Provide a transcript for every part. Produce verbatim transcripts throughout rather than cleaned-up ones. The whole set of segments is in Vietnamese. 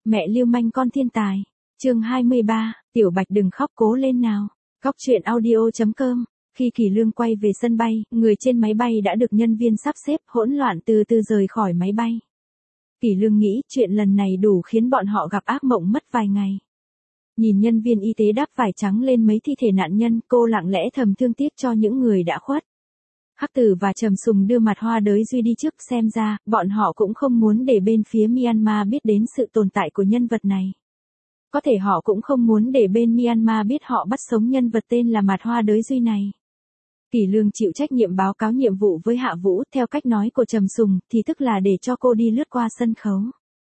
Mẹ lưu manh con thiên tài. Chương hai mươi ba, Tiểu Bạch đừng khóc, cố lên nào. Cóc truyện audio chấm com. Khi Kỳ Lương quay về sân bay, người trên máy bay đã được nhân viên sắp xếp, hỗn loạn từ từ rời khỏi máy bay. Kỳ Lương nghĩ chuyện lần này đủ khiến bọn họ gặp ác mộng mất vài ngày. Nhìn nhân viên y tế đắp vải trắng lên mấy thi thể nạn nhân, cô lặng lẽ thầm thương tiếc cho những người đã khuất. Hắc Tử và Trầm Sùng đưa mặt hoa đới Duy đi trước, xem ra, bọn họ cũng không muốn để bên phía Myanmar biết đến sự tồn tại của nhân vật này. Có thể họ cũng không muốn để bên Myanmar biết họ bắt sống nhân vật tên là mặt hoa đới Duy này. Kỳ Lương chịu trách nhiệm báo cáo nhiệm vụ với Hạ Vũ, theo cách nói của Trầm Sùng, thì tức là để cho cô đi lướt qua sân khấu.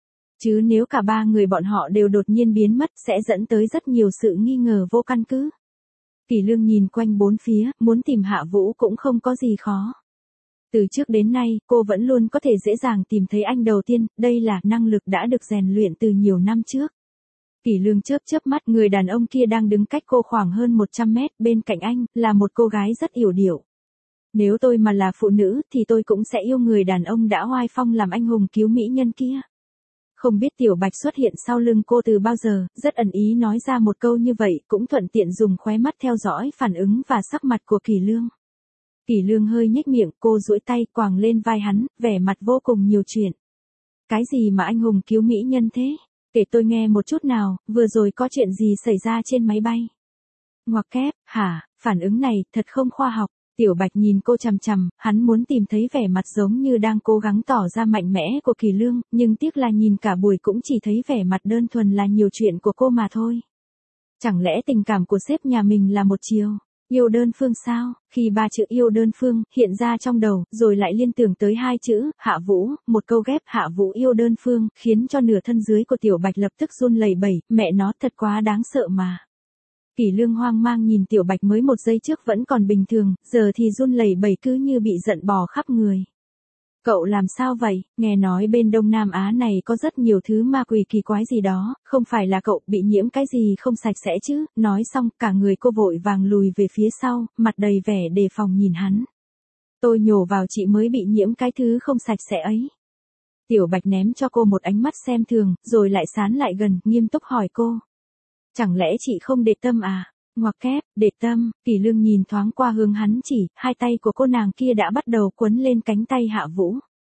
Chứ nếu cả ba người bọn họ đều đột nhiên biến mất sẽ dẫn tới rất nhiều sự nghi ngờ vô căn cứ. Kỳ Lương nhìn quanh bốn phía, muốn tìm Hạ Vũ cũng không có gì khó. Từ trước đến nay, cô vẫn luôn có thể dễ dàng tìm thấy anh đầu tiên, đây là năng lực đã được rèn luyện từ nhiều năm trước. Kỳ Lương chớp chớp mắt, người đàn ông kia đang đứng cách cô khoảng hơn một trăm mét, bên cạnh anh, là một cô gái rất yểu điệu. Nếu tôi mà là phụ nữ thì tôi cũng sẽ yêu người đàn ông đã oai phong làm anh hùng cứu mỹ nhân kia. Không biết Tiểu Bạch xuất hiện sau lưng cô từ bao giờ, rất ẩn ý nói ra một câu như vậy, cũng thuận tiện dùng khóe mắt theo dõi phản ứng và sắc mặt của Kỳ Lương. Kỳ Lương hơi nhếch miệng, cô duỗi tay quàng lên vai hắn, vẻ mặt vô cùng nhiều chuyện. Cái gì mà anh hùng cứu mỹ nhân thế? Kể tôi nghe một chút nào, vừa rồi có chuyện gì xảy ra trên máy bay? Ngoặc kép, hả, phản ứng này thật không khoa học. Tiểu Bạch nhìn cô chằm chằm, hắn muốn tìm thấy vẻ mặt giống như đang cố gắng tỏ ra mạnh mẽ của Kỳ Lương, nhưng tiếc là nhìn cả buổi cũng chỉ thấy vẻ mặt đơn thuần là nhiều chuyện của cô mà thôi. Chẳng lẽ tình cảm của sếp nhà mình là một chiều? Yêu đơn phương sao? Khi ba chữ yêu đơn phương hiện ra trong đầu, rồi lại liên tưởng tới hai chữ, Hạ Vũ, một câu ghép Hạ Vũ yêu đơn phương, khiến cho nửa thân dưới của Tiểu Bạch lập tức run lẩy bẩy, mẹ nó thật quá đáng sợ mà. Kỳ Lương hoang mang nhìn Tiểu Bạch mới một giây trước vẫn còn bình thường, giờ thì run lẩy bẩy cứ như bị giận bò khắp người. Cậu làm sao vậy? Nghe nói bên Đông Nam Á này có rất nhiều thứ ma quỷ kỳ quái gì đó, không phải là cậu bị nhiễm cái gì không sạch sẽ chứ? Nói xong, cả người cô vội vàng lùi về phía sau, mặt đầy vẻ đề phòng nhìn hắn. Tôi nhổ vào chị mới bị nhiễm cái thứ không sạch sẽ ấy. Tiểu Bạch ném cho cô một ánh mắt xem thường, rồi lại sán lại gần, nghiêm túc hỏi cô. Chẳng lẽ chị không để tâm à? Ngoặc kép, để tâm. Kỳ Lương nhìn thoáng qua hướng hắn chỉ, hai tay của cô nàng kia đã bắt đầu quấn lên cánh tay Hạ Vũ.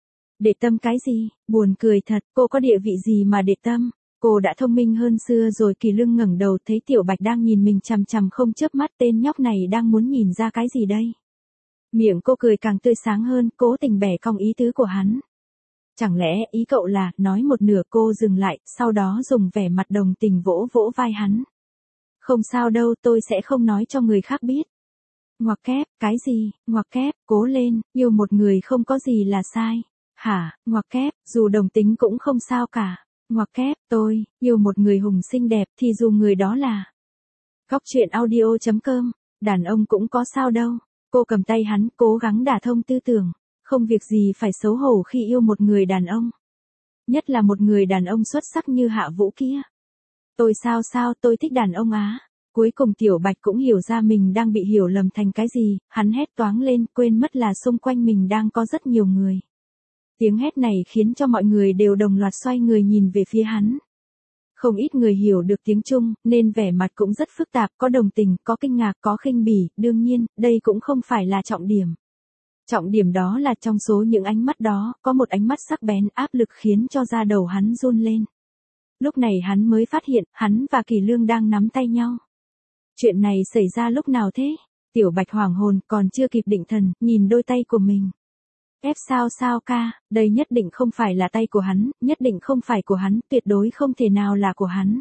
Để tâm cái gì? Buồn cười thật, cô có địa vị gì mà để tâm? Cô đã thông minh hơn xưa rồi. Kỳ Lương ngẩng đầu thấy Tiểu Bạch đang nhìn mình chằm chằm không chớp mắt, tên nhóc này đang muốn nhìn ra cái gì đây? Miệng cô cười càng tươi sáng hơn, cố tình bẻ cong ý tứ của hắn. Chẳng lẽ ý cậu là, nói một nửa cô dừng lại, sau đó dùng vẻ mặt đồng tình vỗ vỗ vai hắn. Không sao đâu, tôi sẽ không nói cho người khác biết. Ngoặc kép, cái gì? Ngoặc kép, cố lên, yêu một người không có gì là sai. Hả? Ngoặc kép, dù đồng tính cũng không sao cả. Ngoặc kép, tôi, yêu một người hùng xinh đẹp thì dù người đó là. Cóc truyện audio chấm com, đàn ông cũng có sao đâu. Cô cầm tay hắn, cố gắng đả thông tư tưởng. Không việc gì phải xấu hổ khi yêu một người đàn ông. Nhất là một người đàn ông xuất sắc như Hạ Vũ kia. Tôi sao sao, tôi thích đàn ông á. Cuối cùng Tiểu Bạch cũng hiểu ra mình đang bị hiểu lầm thành cái gì, hắn hét toáng lên, quên mất là xung quanh mình đang có rất nhiều người. Tiếng hét này khiến cho mọi người đều đồng loạt xoay người nhìn về phía hắn. Không ít người hiểu được tiếng Trung, nên vẻ mặt cũng rất phức tạp, có đồng tình, có kinh ngạc, có khinh bỉ, đương nhiên, đây cũng không phải là trọng điểm. Trọng điểm đó là trong số những ánh mắt đó, có một ánh mắt sắc bén áp lực khiến cho da đầu hắn run lên. Lúc này hắn mới phát hiện, hắn và Kỳ Lương đang nắm tay nhau. Chuyện này xảy ra lúc nào thế? Tiểu Bạch hoảng hồn, còn chưa kịp định thần, nhìn đôi tay của mình. Ép sao sao ca, đây nhất định không phải là tay của hắn, nhất định không phải của hắn, tuyệt đối không thể nào là của hắn.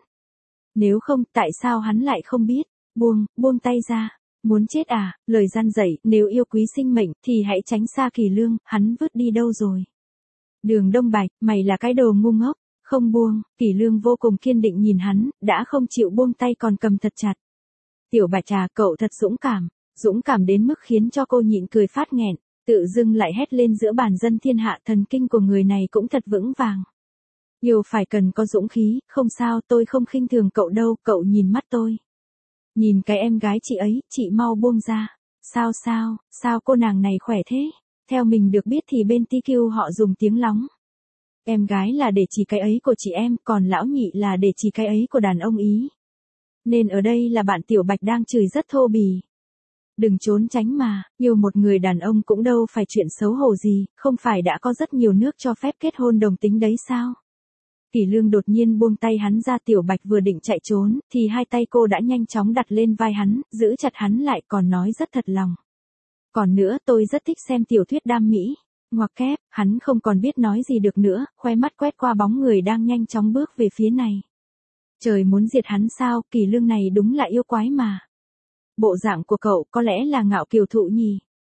Nếu không, tại sao hắn lại không biết? Buông, buông tay ra. Muốn chết à? Lời gian dạy, nếu yêu quý sinh mệnh, thì hãy tránh xa Kỳ Lương, hắn vứt đi đâu rồi? Đường Đông Bạch, mày là cái đồ ngu ngốc. Không buông. Kỳ Lương vô cùng kiên định nhìn hắn, đã không chịu buông tay còn cầm thật chặt. Tiểu Bạch à, cậu thật dũng cảm, dũng cảm đến mức khiến cho cô nhịn cười phát nghẹn, tự dưng lại hét lên giữa bàn dân thiên hạ, thần kinh của người này cũng thật vững vàng. Yêu phải cần có dũng khí, không sao, tôi không khinh thường cậu đâu, cậu nhìn mắt tôi. Nhìn cái em gái chị ấy, chị mau buông ra. Sao sao, sao cô nàng này khỏe thế? Theo mình được biết thì bên tê quy họ dùng tiếng lóng. Em gái là để chỉ cái ấy của chị em, còn lão nhị là để chỉ cái ấy của đàn ông ý. Nên ở đây là bạn Tiểu Bạch đang chửi rất thô bỉ. Đừng trốn tránh mà, yêu một người đàn ông cũng đâu phải chuyện xấu hổ gì, không phải đã có rất nhiều nước cho phép kết hôn đồng tính đấy sao? Kỷ Lương đột nhiên buông tay hắn ra. Tiểu Bạch vừa định chạy trốn, thì hai tay cô đã nhanh chóng đặt lên vai hắn, giữ chặt hắn lại còn nói rất thật lòng. Còn nữa tôi rất thích xem tiểu thuyết đam mỹ. Ngoặc kép, hắn không còn biết nói gì được nữa, khoe mắt quét qua bóng người đang nhanh chóng bước về phía này. Trời muốn diệt hắn sao, Kỷ Lương này đúng là yêu quái mà. Bộ dạng của cậu có lẽ là Ngạo Kiều Thụ nhỉ?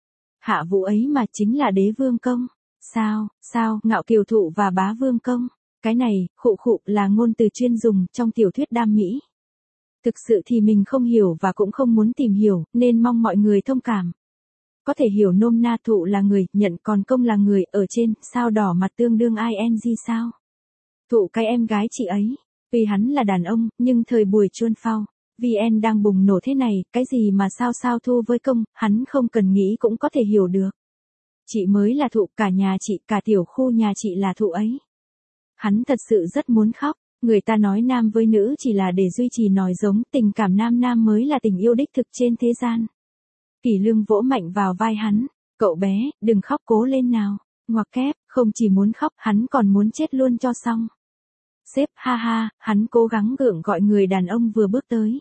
Hạ Vũ ấy mà chính là Đế Vương Công. Sao, sao, Ngạo Kiều Thụ và Bá Vương Công? Cái này, khụ khụ là ngôn từ chuyên dùng trong tiểu thuyết đam mỹ. Thực sự thì mình không hiểu và cũng không muốn tìm hiểu, nên mong mọi người thông cảm. Có thể hiểu nôm na Thụ là người, nhận còn Công là người, ở trên, sao đỏ mặt tương đương ing sao? Thụ cái em gái chị ấy. Vì hắn là đàn ông, nhưng thời buổi chuôn phao, vê en đang bùng nổ thế này, cái gì mà sao sao Thu với Công, hắn không cần nghĩ cũng có thể hiểu được. Chị mới là Thụ, cả nhà chị, cả tiểu khu nhà chị là Thụ ấy. Hắn thật sự rất muốn khóc, người ta nói nam với nữ chỉ là để duy trì nòi giống, tình cảm nam nam mới là tình yêu đích thực trên thế gian. Kỷ Lương vỗ mạnh vào vai hắn, cậu bé, đừng khóc cố lên nào, ngoặc kép, không chỉ muốn khóc, hắn còn muốn chết luôn cho xong. Sếp, ha ha, hắn cố gắng gượng gọi người đàn ông vừa bước tới.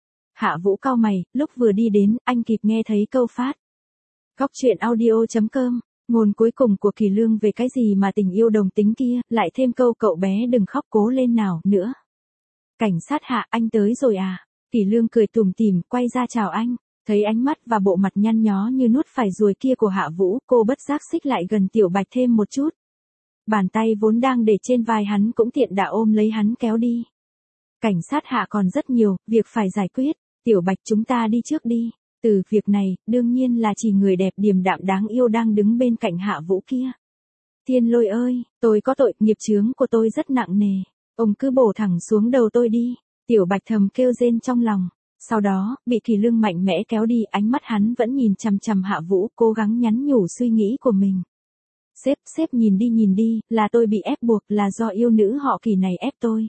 Hạ Vũ cau mày, lúc vừa đi đến, anh kịp nghe thấy câu phát. Góc truyện audio chấm com, ngôn cuối cùng của Kỷ Lương về cái gì mà tình yêu đồng tính kia, lại thêm câu cậu bé đừng khóc cố lên nào, nữa. Cảnh sát Hạ, anh tới rồi à? Kỷ Lương cười tủm tỉm, quay ra chào anh, thấy ánh mắt và bộ mặt nhăn nhó như nuốt phải ruồi kia của Hạ Vũ, cô bất giác xích lại gần Tiểu Bạch thêm một chút. Bàn tay vốn đang để trên vai hắn cũng tiện đà ôm lấy hắn kéo đi. Cảnh sát Hạ còn rất nhiều, việc phải giải quyết, Tiểu Bạch chúng ta đi trước đi. Từ việc này, đương nhiên là chỉ người đẹp điềm đạm đáng yêu đang đứng bên cạnh Hạ Vũ kia. Thiên Lôi ơi, tôi có tội, nghiệp chướng của tôi rất nặng nề. Ông cứ bổ thẳng xuống đầu tôi đi. Tiểu Bạch thầm kêu rên trong lòng. Sau đó, bị Kỷ Lương mạnh mẽ kéo đi, ánh mắt hắn vẫn nhìn chằm chằm Hạ Vũ, cố gắng nhắn nhủ suy nghĩ của mình. Sếp, sếp nhìn đi nhìn đi, là tôi bị ép buộc, là do yêu nữ họ Kỷ này ép tôi.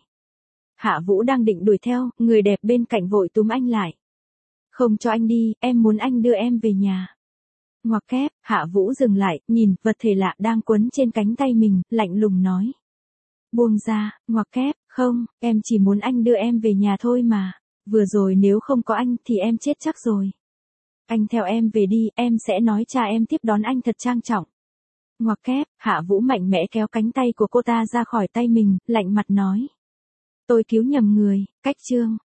Hạ Vũ đang định đuổi theo, người đẹp bên cạnh vội túm anh lại. Không cho anh đi, em muốn anh đưa em về nhà. Ngoặc kép, Hạ Vũ dừng lại, nhìn vật thể lạ đang quấn trên cánh tay mình, lạnh lùng nói. Buông ra, ngoặc kép, không, em chỉ muốn anh đưa em về nhà thôi mà. Vừa rồi nếu không có anh thì em chết chắc rồi. Anh theo em về đi, em sẽ nói cha em tiếp đón anh thật trang trọng. Ngoặc kép, Hạ Vũ mạnh mẽ kéo cánh tay của cô ta ra khỏi tay mình, lạnh mặt nói. Tôi cứu nhầm người, cách chương.